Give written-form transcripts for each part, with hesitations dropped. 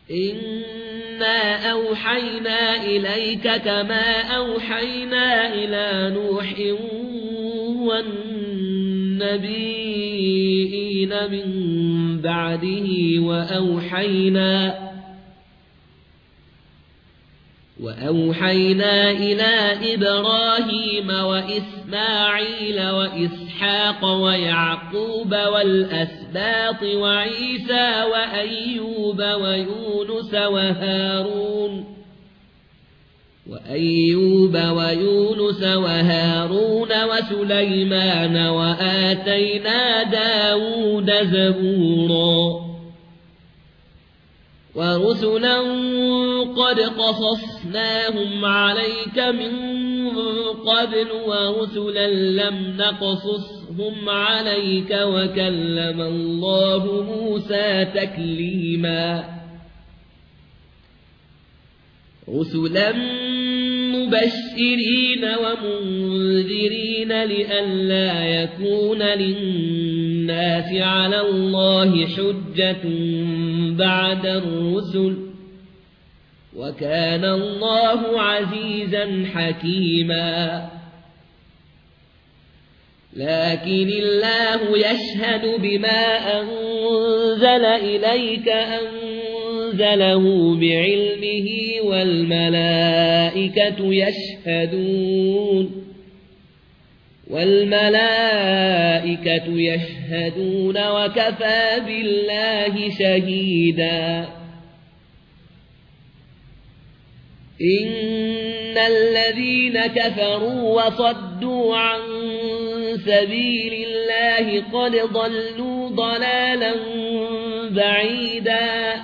إنا أوحينا إليك كما أوحينا إلى نوح والنبيين من بعده وأوحينا إلى إبراهيم وإسماعيل وإسحاق ويعقوب والأسباط وعيسى وأيوب ويونس وهارون وسليمان وآتينا داود زبورا ورسلا قد قصصناهم عليك من قبل ورسلا لم نقصصهم عليك وكلم الله موسى تكليما رسلا مبشرين ومنذرين لئلا يكون للناس على الله حجة بعد الرسل وكان الله عزيزا حكيما لكن الله يشهد بما أنزل إليك أنزله بعلمه والملائكة يشهدون وكفى بالله شهيدا إن الذين كفروا وصدوا عن سبيل الله قد ضلوا ضلالا بعيدا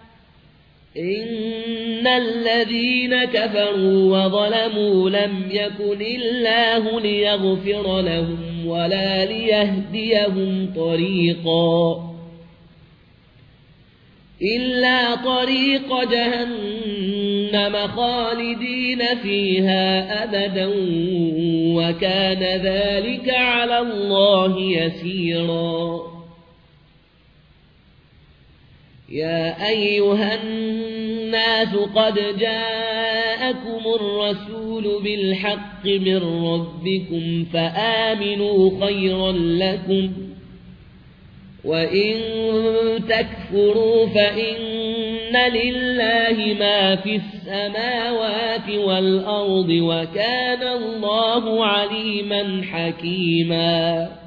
إن الذين كفروا وظلموا لم يكن الله ليغفر لهم ولا ليهديهم طريقا إلا طريق جهنم خالدين فيها أبدا وكان ذلك على الله يسيرا يا أيها الناس قد جاءكم الرسول بالحق من ربكم فآمنوا خيرا لكم وإن تكفروا فإن لله ما في السماوات والأرض وكان الله عليما حكيما